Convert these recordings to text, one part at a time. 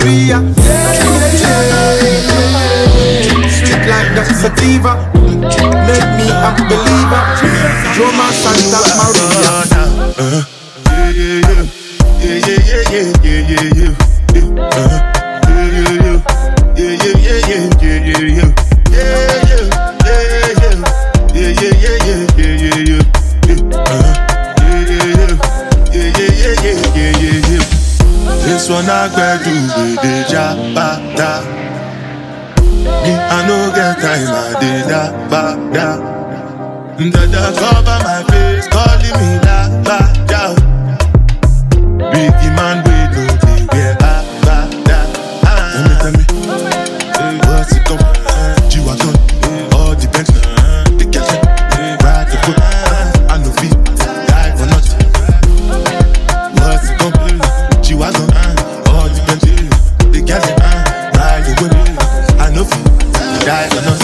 Maria. Sweet like the sativa, make me a believer. Roma Santa Maria. This one I gotta do with the jabata. Me, I no get time, I did that, bada. Dada cover my face, calling me la, bada. Biggie man, we know they wear bada. Tell me, what's it come? G-Wagon, all the Bentley, the Captain, ride the foot. I no feet, die for nothing. What's it come? G-Wagon, all the Bentley, the Captain, ride the whip. I no feet, die for nothing.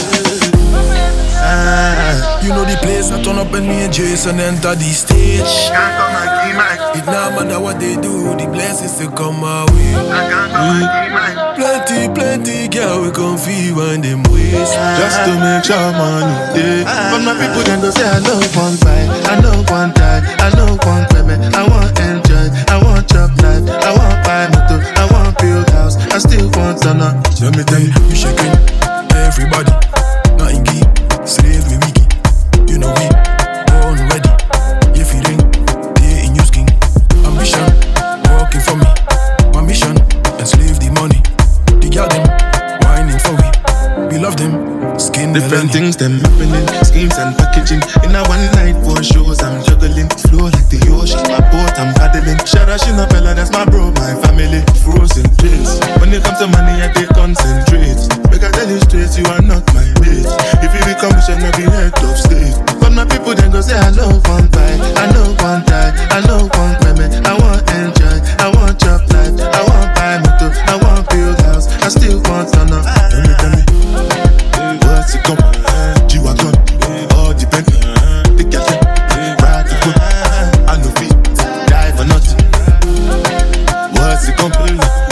You know the place, I turn up and me and Jason enter the stage. Can't come and keep mine. It no matter what they do, the blessings still come my way. I can't come and keep mine. Plenty, girl, we come feel when them waste. Just to make sure money day. But my people then go say I know one buy, I know one die, I know one payment. I want enjoy, I want chop life, I want buy motor, I want build house, I still want to know. Tell me, we shaking everybody, nothing key, slave me wiki. You know we born ready. If you ring, they in your skin. Ambition, working for me. My mission, enslave the money. The girl them, whining for we love them, skin different melanin. things them happening, schemes and packaging. In a one night for shows I'm juggling. Flow like the ocean, my boat I'm paddling. Shara Shinapella, that's my bro, my family. Frozen place. When it comes to money I they concentrate. Make I tell you straight, you are not my mate. If you become a shall be head of state. But my people then go say I know one buy, I know one die, I know one payment. I want enjoy, I want chop life, I want buy motor, I want build house, I still want to know. Tell me, what's it come? G-Wagon, all the Bentley, the Captain, ride the foot. I no feet, die for nothing. What's it come?